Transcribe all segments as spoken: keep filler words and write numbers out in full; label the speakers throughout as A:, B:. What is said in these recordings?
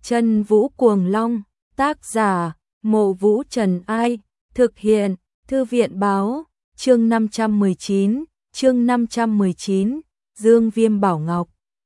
A: Chân Vũ Cuồng Long, tác giả, Mộ Vũ Trần Ai, thực hiện, Thư viện Báo, chương năm trăm mười chín, chương năm trăm mười chín, Dương Viêm Bảo Ngọc.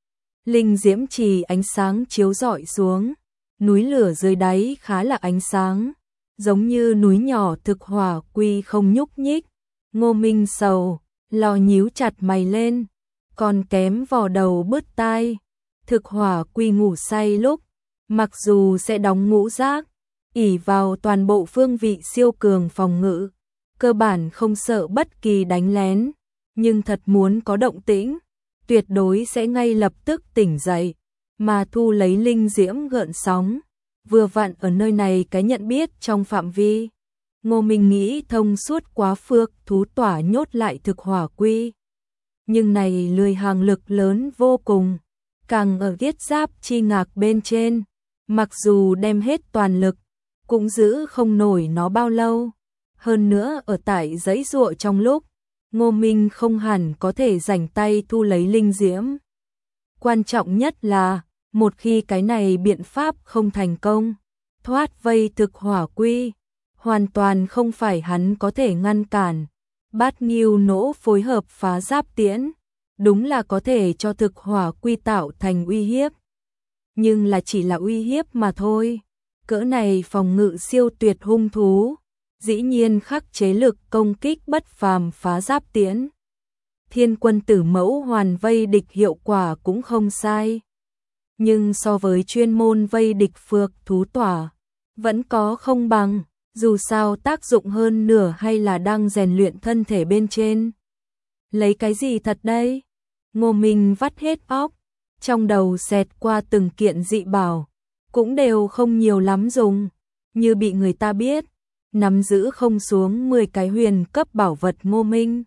A: Linh diễm trì ánh sáng chiếu rọi xuống, núi lửa dưới đáy khá là ánh sáng, giống như núi nhỏ thực hỏa quy không nhúc nhích. Ngô Minh sầu, lo nhíu chặt mày lên, còn kém vò đầu bứt tai. Thực hỏa quy ngủ say lúc, mặc dù sẽ đóng ngũ giác, ỷ vào toàn bộ phương vị siêu cường phòng ngự, cơ bản không sợ bất kỳ đánh lén, nhưng thật muốn có động tĩnh, tuyệt đối sẽ ngay lập tức tỉnh dậy, mà thu lấy linh diễm gợn sóng. Vừa vặn ở nơi này cái nhận biết trong phạm vi. Ngô Minh nghĩ thông suốt quá phược thú tỏa nhốt lại thực hỏa quy. Nhưng này lười hàng lực lớn vô cùng, càng ở thiết giáp chi ngạc bên trên, mặc dù đem hết toàn lực, cũng giữ không nổi nó bao lâu. Hơn nữa ở tại dãy dụa trong lúc, Ngô Minh không hẳn có thể rảnh tay thu lấy linh diễm. Quan trọng nhất là, một khi cái này biện pháp không thành công, thoát vây thực hỏa quy, hoàn toàn không phải hắn có thể ngăn cản. Bát Nghiêu nỗ phối hợp phá giáp tiễn, đúng là có thể cho thực hỏa quy tạo thành uy hiếp. Nhưng là chỉ là uy hiếp mà thôi. Cỡ này phòng ngự siêu tuyệt hung thú, dĩ nhiên khắc chế lực công kích bất phàm phá giáp tiễn. Thiên quân tử mẫu hoàn vây địch hiệu quả cũng không sai. Nhưng so với chuyên môn vây địch phược thú tỏa, vẫn có không bằng, dù sao tác dụng hơn nửa hay là đang rèn luyện thân thể bên trên. Lấy cái gì thật đây? Ngô Minh vắt hết óc, trong đầu xẹt qua từng kiện dị bảo, cũng đều không nhiều lắm dùng, như bị người ta biết, nắm giữ không xuống mười cái huyền cấp bảo vật Ngô Minh.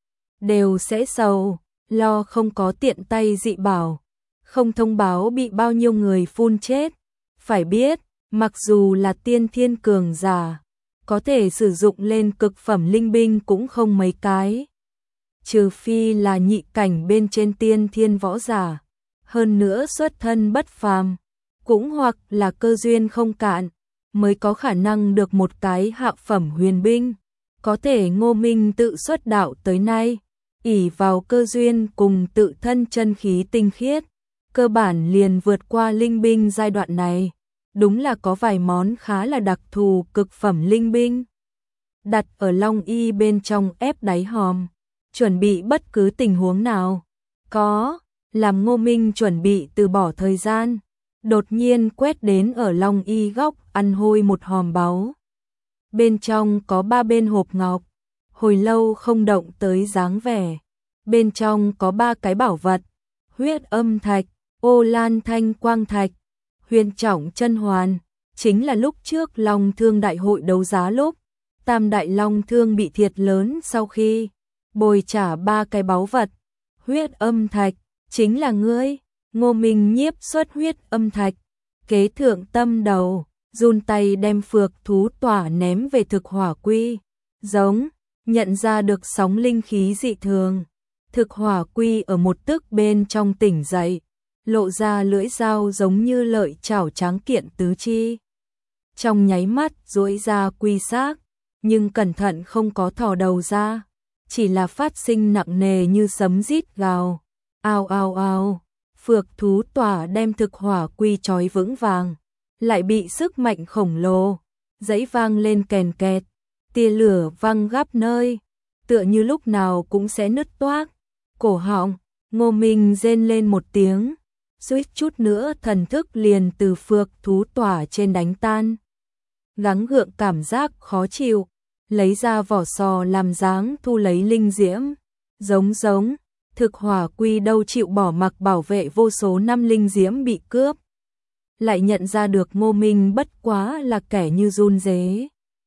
A: Đều sẽ sầu, lo không có tiện tay dị bảo, không thông báo bị bao nhiêu người phun chết. Phải biết, mặc dù là tiên thiên cường giả, có thể sử dụng lên cực phẩm linh binh cũng không mấy cái. Trừ phi là nhị cảnh bên trên tiên thiên võ giả, hơn nữa xuất thân bất phàm, cũng hoặc là cơ duyên không cạn, mới có khả năng được một cái hạ phẩm huyền binh. Có thể Ngô Minh tự xuất đạo tới nay, ỷ vào cơ duyên cùng tự thân chân khí tinh khiết, cơ bản liền vượt qua linh binh giai đoạn này. Đúng là có vài món khá là đặc thù cực phẩm linh binh, đặt ở Long Y bên trong ép đáy hòm, chuẩn bị bất cứ tình huống nào. Có, làm Ngô Minh chuẩn bị từ bỏ thời gian, đột nhiên quét đến ở Long Y góc ăn hôi một hòm báu. Bên trong có ba bên hộp ngọc, hồi lâu không động tới dáng vẻ. Bên trong có ba cái bảo vật, huyết âm thạch, ô lan thanh quang thạch, huyền trọng chân hoàn, chính là lúc trước Long Thương đại hội đấu giá lúc, Tam đại Long Thương bị thiệt lớn sau khi bồi trả ba cái báu vật. Huyết âm thạch, chính là ngươi. Ngô Minh nhiếp xuất huyết âm thạch, kế thượng tâm đầu, run tay đem phược thú tỏa ném về thực hỏa quy. Giống, nhận ra được sóng linh khí dị thường. Thực hỏa quy ở một tức bên trong tỉnh dậy, lộ ra lưỡi dao giống như lợi chảo tráng kiện tứ chi. Trong nháy mắt duỗi ra quy xác, nhưng cẩn thận không có thò đầu ra, chỉ là phát sinh nặng nề như sấm rít gào. Ao ao ao, phược thú tỏa đem thực hỏa quy trói vững vàng, lại bị sức mạnh khổng lồ, dãy vang lên kèn kẹt, tia lửa văng khắp nơi, tựa như lúc nào cũng sẽ nứt toác. Cổ họng, Ngô Minh rên lên một tiếng, suýt chút nữa thần thức liền từ phược thú tỏa trên đánh tan. Gắng gượng cảm giác khó chịu, lấy ra vỏ sò làm dáng thu lấy linh diễm. Giống giống, thực hỏa quy đâu chịu bỏ mặc bảo vệ vô số năm linh diễm bị cướp. Lại nhận ra được Ngô Minh bất quá là kẻ như run rế.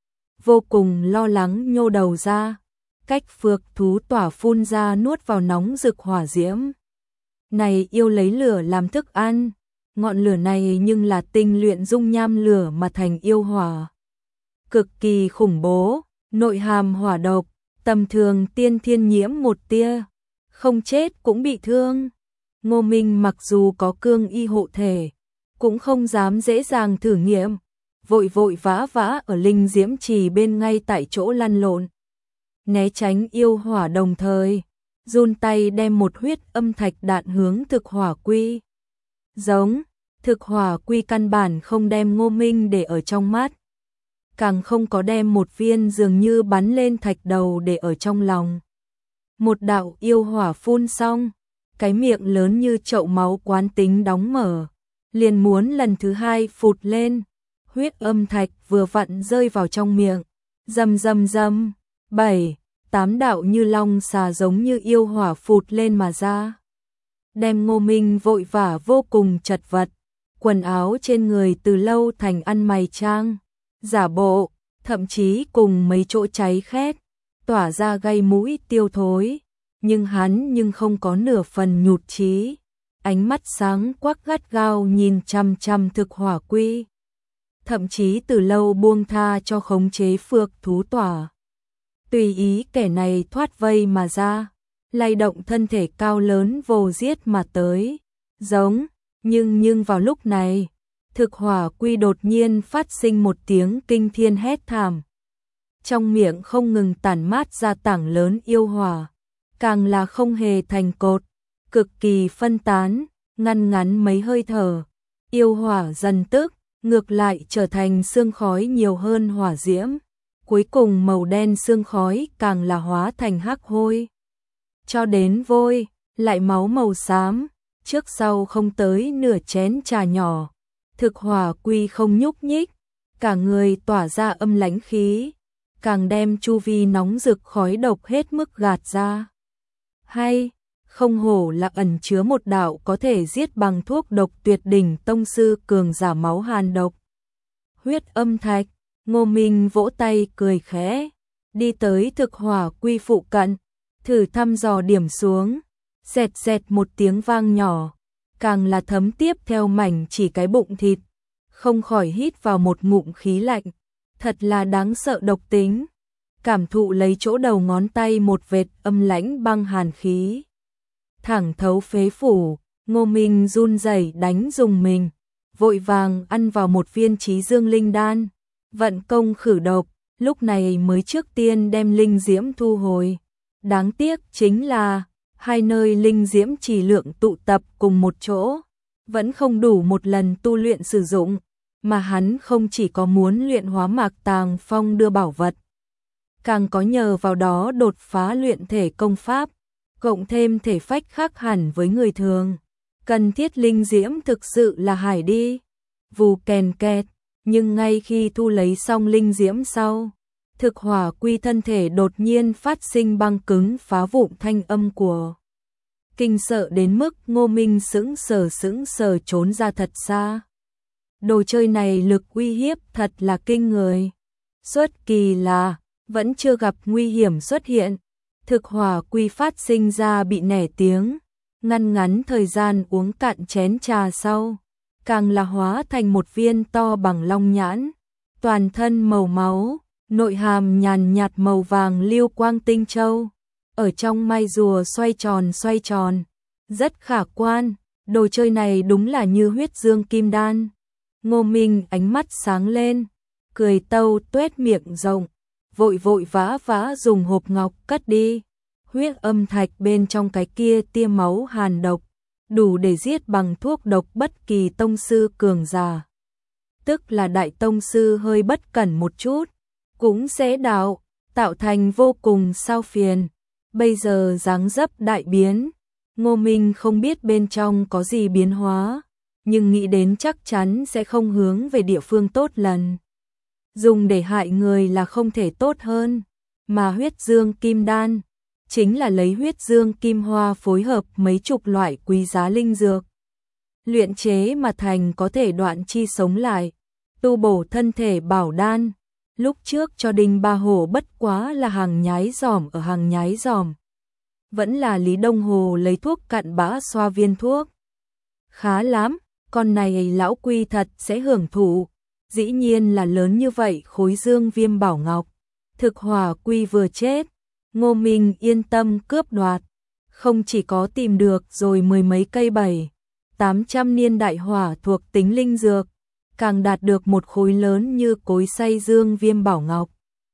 A: Vô cùng lo lắng nhô đầu ra, cách phược thú tỏa phun ra nuốt vào nóng rực hỏa diễm. Này yêu lấy lửa làm thức ăn, ngọn lửa này nhưng là tinh luyện dung nham lửa mà thành yêu hỏa. Cực kỳ khủng bố, nội hàm hỏa độc, tầm thường tiên thiên nhiễm một tia, không chết cũng bị thương. Ngô Minh mặc dù có cương y hộ thể, cũng không dám dễ dàng thử nghiệm, vội vội vã vã ở linh diễm trì bên ngay tại chỗ lăn lộn, né tránh yêu hỏa, đồng thời run tay đem một huyết âm thạch đạn hướng thực hỏa quy. Giống, thực hỏa quy căn bản không đem Ngô Minh để ở trong mắt, càng không có đem một viên dường như bắn lên thạch đầu để ở trong lòng. Một đạo yêu hỏa phun xong, cái miệng lớn như chậu máu quán tính đóng mở, liền muốn lần thứ hai phụt lên, huyết âm thạch vừa vặn rơi vào trong miệng, rầm rầm rầm, bảy, tám đạo như long xà giống như yêu hỏa phụt lên mà ra. Đem Ngô Minh vội vã vô cùng chật vật, quần áo trên người từ lâu thành ăn mày trang, giả bộ, thậm chí cùng mấy chỗ cháy khét, tỏa ra gây mũi tiêu thối, nhưng hắn nhưng không có nửa phần nhụt chí, ánh mắt sáng quắc gắt gao nhìn chằm chằm thực hỏa quy, thậm chí từ lâu buông tha cho khống chế phược thú tỏa. Tùy ý kẻ này thoát vây mà ra, lay động thân thể cao lớn vồ giết mà tới, giống, nhưng nhưng vào lúc này, thực hỏa quy đột nhiên phát sinh một tiếng kinh thiên hét thảm. Trong miệng không ngừng tản mát ra tảng lớn yêu hỏa, càng là không hề thành cột, cực kỳ phân tán, ngăn ngắn mấy hơi thở, yêu hỏa dần tức, ngược lại trở thành sương khói nhiều hơn hỏa diễm, cuối cùng màu đen sương khói càng là hóa thành hắc hôi. Cho đến vôi, lại máu màu xám, trước sau không tới nửa chén trà nhỏ, thực hỏa quy không nhúc nhích, cả người tỏa ra âm lãnh khí, càng đem chu vi nóng rực khói độc hết mức gạt ra. Hay, không hổ là ẩn chứa một đạo có thể giết bằng thuốc độc tuyệt đỉnh tông sư cường giả máu hàn độc. Huyết âm thạch, Ngô Minh vỗ tay cười khẽ, đi tới thực hỏa quy phụ cận, thử thăm dò điểm xuống, xẹt xẹt một tiếng vang nhỏ, càng là thấm tiếp theo mảnh chỉ cái bụng thịt, không khỏi hít vào một ngụm khí lạnh, thật là đáng sợ độc tính, cảm thụ lấy chỗ đầu ngón tay một vệt âm lãnh băng hàn khí. Thẳng thấu phế phủ, Ngô Minh run rẩy đánh dùng mình, vội vàng ăn vào một viên trí dương linh đan, vận công khử độc, lúc này mới trước tiên đem linh diễm thu hồi. Đáng tiếc chính là, hai nơi linh diễm chỉ lượng tụ tập cùng một chỗ, vẫn không đủ một lần tu luyện sử dụng, mà hắn không chỉ có muốn luyện hóa mạc tàng phong đưa bảo vật, càng có nhờ vào đó đột phá luyện thể công pháp, cộng thêm thể phách khác hẳn với người thường. Cần thiết linh diễm thực sự là hải đi, vù kèn kẹt, nhưng ngay khi thu lấy xong linh diễm sau, thực hỏa quy thân thể đột nhiên phát sinh băng cứng phá vụn thanh âm của. Kinh sợ đến mức Ngô Minh sững sờ sững sờ trốn ra thật xa. Đồ chơi này lực uy hiếp thật là kinh người. Xuất kỳ là, vẫn chưa gặp nguy hiểm xuất hiện. Thực hỏa quy phát sinh ra bị nẻ tiếng, ngăn ngắn thời gian uống cạn chén trà sau, càng là hóa thành một viên to bằng long nhãn, toàn thân màu máu, nội hàm nhàn nhạt màu vàng lưu quang tinh châu, ở trong mai rùa xoay tròn xoay tròn, rất khả quan, đồ chơi này đúng là như huyết dương kim đan. Ngô Minh ánh mắt sáng lên, cười tâu tuét miệng rộng, vội vội vã vã dùng hộp ngọc cất đi. Huyết âm thạch bên trong cái kia tia máu hàn độc, đủ để giết bằng thuốc độc bất kỳ tông sư cường giả. Tức là đại tông sư hơi bất cẩn một chút, cũng sẽ đạo, tạo thành vô cùng sao phiền. Bây giờ dáng dấp đại biến, Ngô Minh không biết bên trong có gì biến hóa, nhưng nghĩ đến chắc chắn sẽ không hướng về địa phương tốt lần. Dùng để hại người là không thể tốt hơn, mà huyết dương kim đan chính là lấy huyết dương kim hoa phối hợp mấy chục loại quý giá linh dược. Luyện chế mà thành có thể đoạn chi sống lại, tu bổ thân thể bảo đan. Lúc trước cho Đinh Ba Hổ bất quá là hàng nhái giòm ở hàng nhái giòm. Vẫn là Lý Đông Hồ lấy thuốc cặn bã xoa viên thuốc. Khá lắm, con này lão quy thật sẽ hưởng thụ. Dĩ nhiên là lớn như vậy khối dương viêm bảo ngọc. Thực hỏa quy vừa chết, Ngô Minh yên tâm cướp đoạt, không chỉ có tìm được rồi mười mấy cây bảy, tám trăm niên đại hỏa thuộc tính linh dược, càng đạt được một khối lớn như cối xay dương viêm bảo ngọc.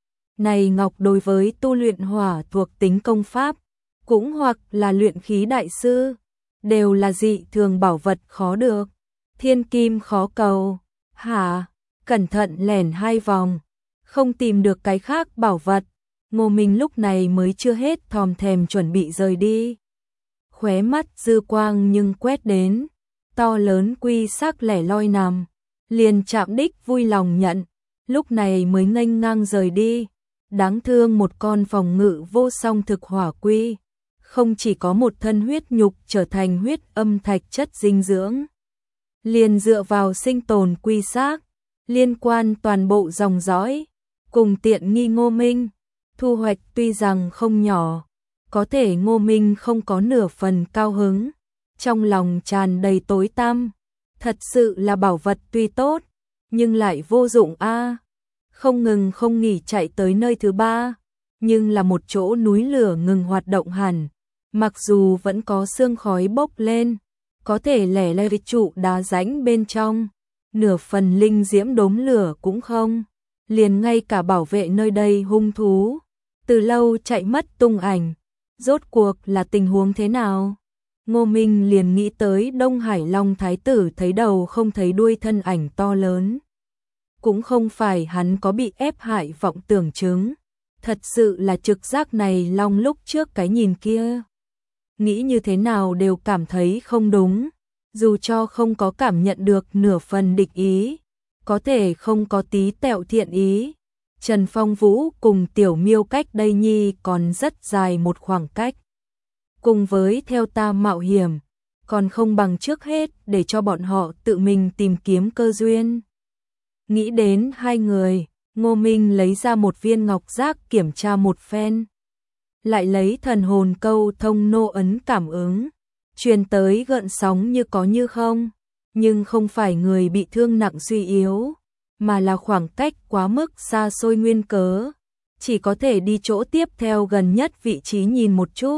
A: Này ngọc đối với tu luyện hỏa thuộc tính công pháp, cũng hoặc là luyện khí đại sư, đều là dị thường bảo vật khó được, thiên kim khó cầu. Hả? Cẩn thận lẻn hai vòng, không tìm được cái khác bảo vật, Ngô Minh lúc này mới chưa hết thòm thèm chuẩn bị rời đi. Khóe mắt dư quang nhưng quét đến, to lớn quy sắc lẻ loi nằm, liền chạm đích vui lòng nhận, lúc này mới nghênh ngang rời đi. Đáng thương một con phòng ngự vô song thực hỏa quy, không chỉ có một thân huyết nhục trở thành huyết âm thạch chất dinh dưỡng, liền dựa vào sinh tồn quy xác, liên quan toàn bộ dòng dõi, cùng tiện nghi Ngô Minh, thu hoạch tuy rằng không nhỏ, có thể Ngô Minh không có nửa phần cao hứng, trong lòng tràn đầy tối tăm, thật sự là bảo vật tuy tốt, nhưng lại vô dụng a. Không ngừng không nghỉ chạy tới nơi thứ ba, nhưng là một chỗ núi lửa ngừng hoạt động hẳn, mặc dù vẫn có sương khói bốc lên, có thể lẻ loi trụ đá rãnh bên trong, nửa phần linh diễm đốm lửa cũng không, liền ngay cả bảo vệ nơi đây hung thú, từ lâu chạy mất tung ảnh, rốt cuộc là tình huống thế nào? Ngô Minh liền nghĩ tới Đông Hải Long Thái tử thấy đầu không thấy đuôi thân ảnh to lớn. Cũng không phải hắn có bị ép hại vọng tưởng chứng, thật sự là trực giác này Long lúc trước cái nhìn kia. Nghĩ như thế nào đều cảm thấy không đúng, dù cho không có cảm nhận được nửa phần địch ý, có thể không có tí tẹo thiện ý. Trần Phong Vũ cùng Tiểu Miêu cách đây nhi còn rất dài một khoảng cách. Cùng với theo ta mạo hiểm, còn không bằng trước hết để cho bọn họ tự mình tìm kiếm cơ duyên. Nghĩ đến hai người, Ngô Minh lấy ra một viên ngọc giác kiểm tra một phen. Lại lấy thần hồn câu thông nô ấn cảm ứng, truyền tới gợn sóng như có như không, nhưng không phải người bị thương nặng suy yếu, mà là khoảng cách quá mức xa xôi nguyên cớ, chỉ có thể đi chỗ tiếp theo gần nhất vị trí nhìn một chút.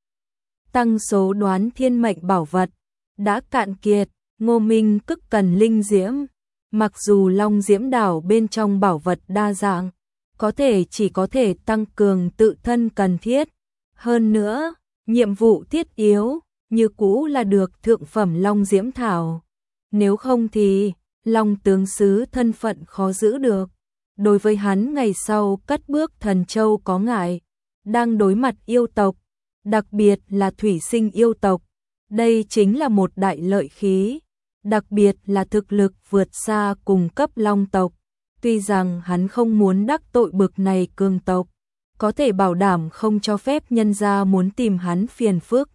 A: Tăng số đoán thiên mệnh bảo vật, đã cạn kiệt, Ngô Minh cức cần linh diễm, mặc dù Long Diễm đảo bên trong bảo vật đa dạng, có thể chỉ có thể tăng cường tự thân cần thiết, hơn nữa, nhiệm vụ thiết yếu, như cũ là được thượng phẩm Long Diễm thảo, nếu không thì Long tướng sứ thân phận khó giữ được. Đối với hắn ngày sau cất bước Thần Châu có ngại, đang đối mặt yêu tộc, đặc biệt là thủy sinh yêu tộc, đây chính là một đại lợi khí, đặc biệt là thực lực vượt xa cùng cấp Long tộc. Tuy rằng hắn không muốn đắc tội bực này cường tộc, có thể bảo đảm không cho phép nhân gia muốn tìm hắn phiền phức.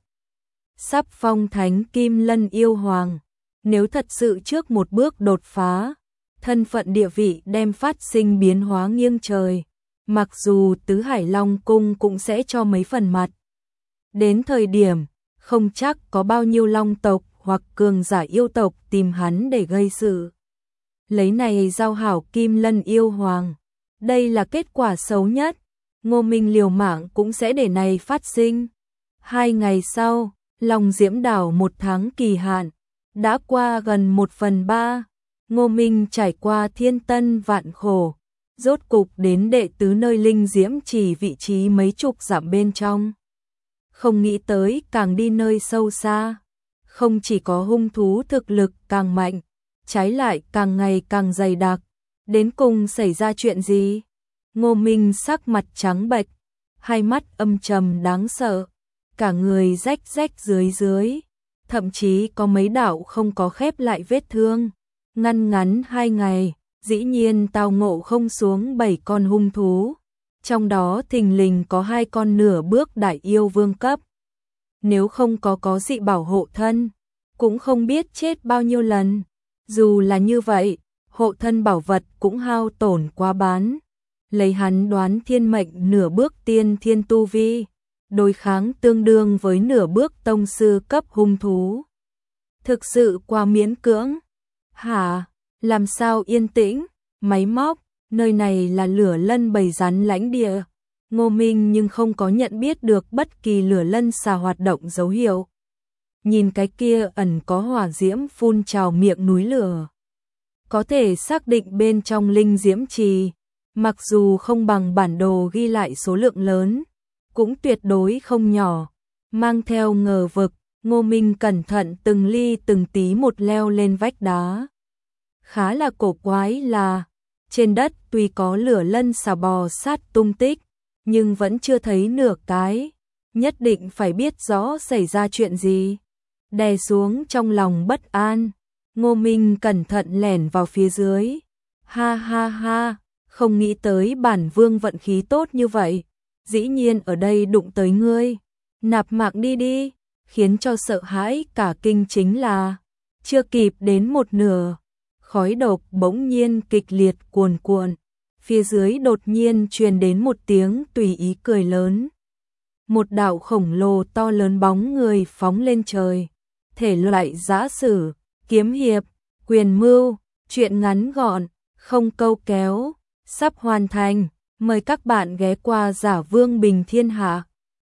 A: Sắp phong thánh Kim Lân yêu hoàng, nếu thật sự trước một bước đột phá, thân phận địa vị đem phát sinh biến hóa nghiêng trời, mặc dù Tứ Hải Long cung cũng sẽ cho mấy phần mặt. Đến thời điểm, không chắc có bao nhiêu Long tộc hoặc cường giả yêu tộc tìm hắn để gây sự. Lấy này giao hảo Kim Lân yêu hoàng, đây là kết quả xấu nhất, Ngô Minh liều mạng cũng sẽ để này phát sinh. Hai ngày sau, Long Diễm đảo một tháng kỳ hạn, đã qua gần một phần ba, Ngô Minh trải qua thiên tân vạn khổ, rốt cục đến đệ tứ nơi linh diễm chỉ vị trí mấy chục dặm bên trong. Không nghĩ tới càng đi nơi sâu xa, không chỉ có hung thú thực lực càng mạnh, trái lại càng ngày càng dày đặc. Đến cùng xảy ra chuyện gì? Ngô Minh sắc mặt trắng bệch, hai mắt âm trầm đáng sợ, cả người rách rách dưới dưới, thậm chí có mấy đạo không có khép lại vết thương. Ngăn ngắn hai ngày, dĩ nhiên tao ngộ không xuống bảy con hung thú, trong đó thình lình có hai con nửa bước đại yêu vương cấp. Nếu không có có dị bảo hộ thân, cũng không biết chết bao nhiêu lần. Dù là như vậy, hộ thân bảo vật cũng hao tổn quá bán. Lấy hắn đoán thiên mệnh nửa bước tiên thiên tu vi, đối kháng tương đương với nửa bước tông sư cấp hung thú. Thực sự quá miễn cưỡng. Hả? Làm sao yên tĩnh? Máy móc, nơi này là lửa lân bầy rắn lãnh địa. Ngô Minh nhưng không có nhận biết được bất kỳ lửa lân xà hoạt động dấu hiệu. nhìn cái kia ẩn có hỏa diễm phun trào miệng núi lửa. Có thể xác định bên trong linh diễm trì, mặc dù không bằng bản đồ ghi lại số lượng lớn, cũng tuyệt đối không nhỏ. Mang theo ngờ vực, Ngô Minh cẩn thận từng ly từng tí một leo lên vách đá. Khá là cổ quái là, trên đất tuy có lửa lân xà bò sát tung tích, nhưng vẫn chưa thấy nửa cái, nhất định phải biết rõ xảy ra chuyện gì. Đè xuống trong lòng bất an, Ngô Minh cẩn thận lẻn vào phía dưới. Ha ha ha, không nghĩ tới bản vương vận khí tốt như vậy, dĩ nhiên ở đây đụng tới ngươi. Nạp mạng đi đi, khiến cho sợ hãi cả kinh chính là, chưa kịp đến một nửa, khói độc bỗng nhiên kịch liệt cuồn cuộn, phía dưới đột nhiên truyền đến một tiếng tùy ý cười lớn. Một đạo khổng lồ to lớn bóng người phóng lên trời, thể loại giã sử, kiếm hiệp, quyền mưu, truyện ngắn gọn, không câu kéo, sắp hoàn thành, mời các bạn ghé qua Giả Vương Bình Thiên Hạ.